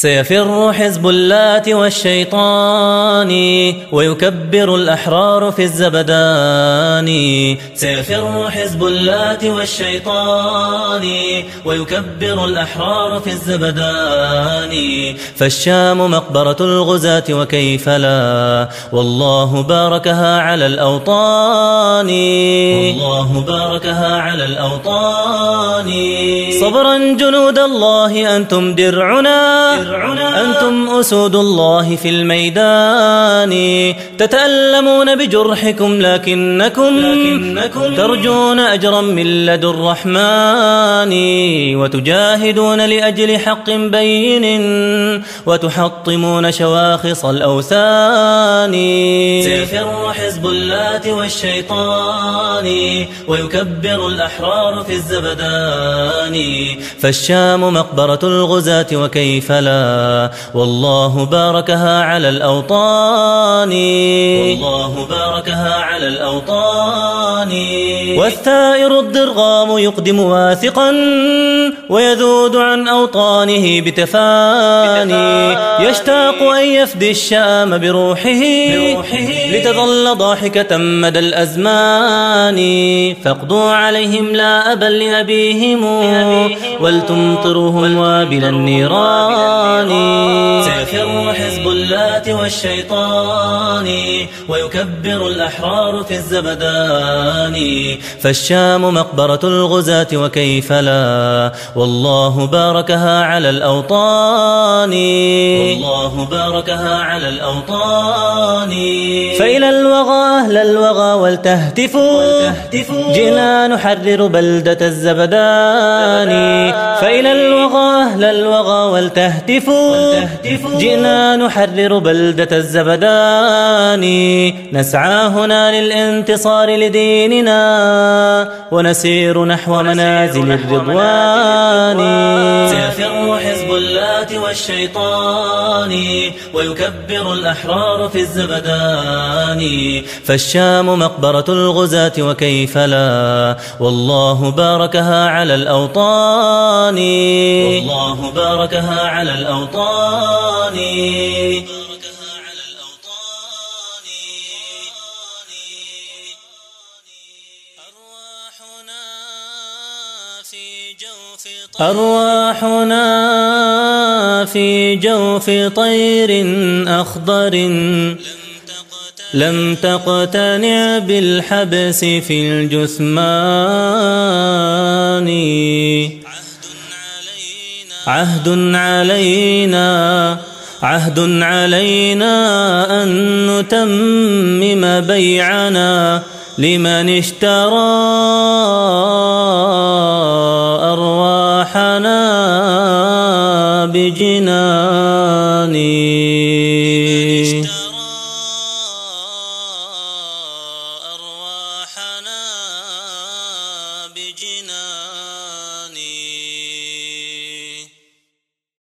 سيفر حزب اللات والشيطان ويكبر الأحرار في الزبدان. سيفر حزب اللات والشيطان ويكبر الأحرار في الزبدان. فالشام مقبرة الغزاة وكيف لا، والله باركها على الأوطان. والله باركها على الأوطان. صبرا جنود الله أنتم درعنا، أنتم أسود الله في الميدان. تتألمون بجرحكم لكنكم ترجون أجرا من لدى الرحمن. وتجاهدون لأجل حق بين وتحطمون شواخص الأوثان. سيفر حزب اللات والشيطان ويكبر الأحرار في الزبدان. فالشام مقبرة الغزاة وكيف لا، والله باركها على الأوطان. والله باركها على الأوطان. والثائر الضرغام يقدم واثقا ويذود عن أوطانه بتفاني. يشتاق أن يفدي الشام بروحه لتظل ضاحكة مدى الأزمان. فاقضوا عليهم لا أبا لأبيهم ولتمطروهم وابل النيران. سيفر حزب اللات والشيطان ويكبر الأحرار في الزبدان. فالشام مقبرة الغزاة وكيف لا، والله باركها على الأوطان. والله باركها على الأوطان. فإلى الوغى أهل الوغى ولتهتفوا، جئنا نحرر بلدة الزبدان. فإلى الوغى أهل الوغى ولتهتفوا، جئنا نحرر بلدة الزبدان. نسعى هنا للانتصار لديننا ونسير نحو منازل الرضوان. سيفر حزب اللات والشيطان ويكبر الأحرار في الزبدان. فالشام مقبرة الغزاة وكيف لا، والله باركها على الأوطان. والله باركها على الأوطان. أرواحنا في جوف طير أخضر لم تقتنع بالحبس في الجثمان. عهد علينا أن نتمم بيعنا لمن اشترى أرواحنا بجنان.